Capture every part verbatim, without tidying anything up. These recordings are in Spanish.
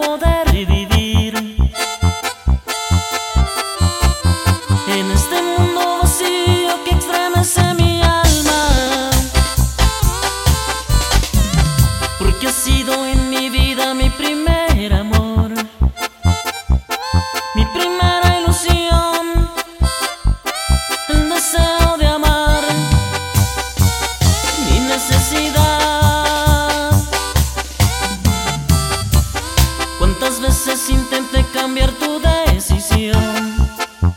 poder vivir en este mundo vacío que estremece mi alma, porque ha sido en mi vida mi primer amor, mi primera ilusión, el deseo de amar, mi necesidad. Cuántas veces intenté cambiar tu decisión,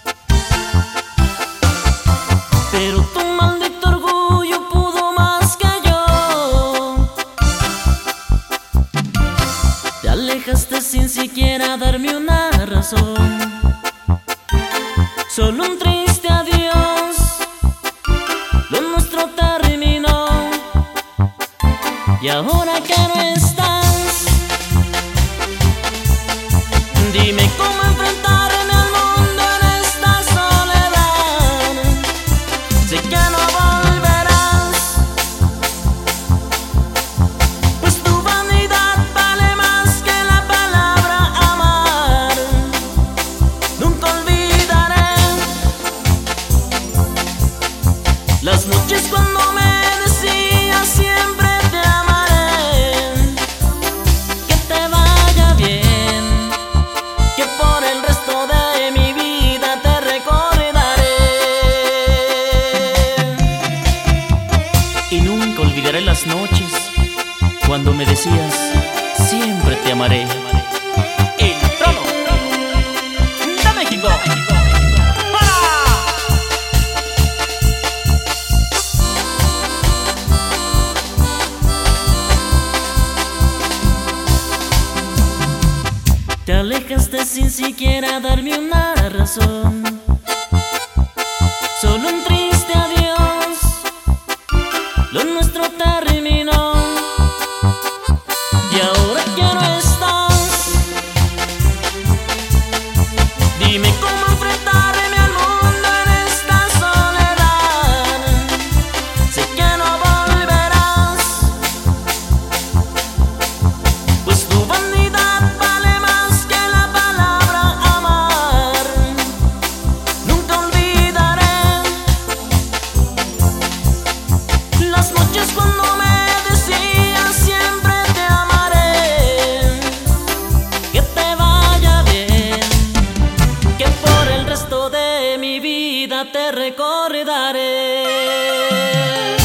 pero tu maldito orgullo pudo más que yo. Te alejaste sin siquiera darme una razón, solo un triste adiós, lo nuestro terminó. Y ahora que no estás, dime cómo enfrentarme al mundo en esta soledad. Sé que no volverás, pues tu vanidad vale más que la palabra amar. Nunca olvidaré las noches cuando me decías siempre te amaré. Que te vaya bien, que por el resto de mi vida te recordaré. Y nunca olvidaré las noches cuando me decías siempre te amaré. El trono de México. Te alejaste sin siquiera darme una razón, solo un triste adiós, lo nuestro terminó. Y ahora que no estás, dime cómo enfrentarme al mundo en esta soledad. Sé que no volverás, pues tu vanidad vale más que la palabra amar. Nunca olvidaré las noches cuando me decías siempre te amaré. Que te vaya bien, que por el resto de mi vida te recordaré.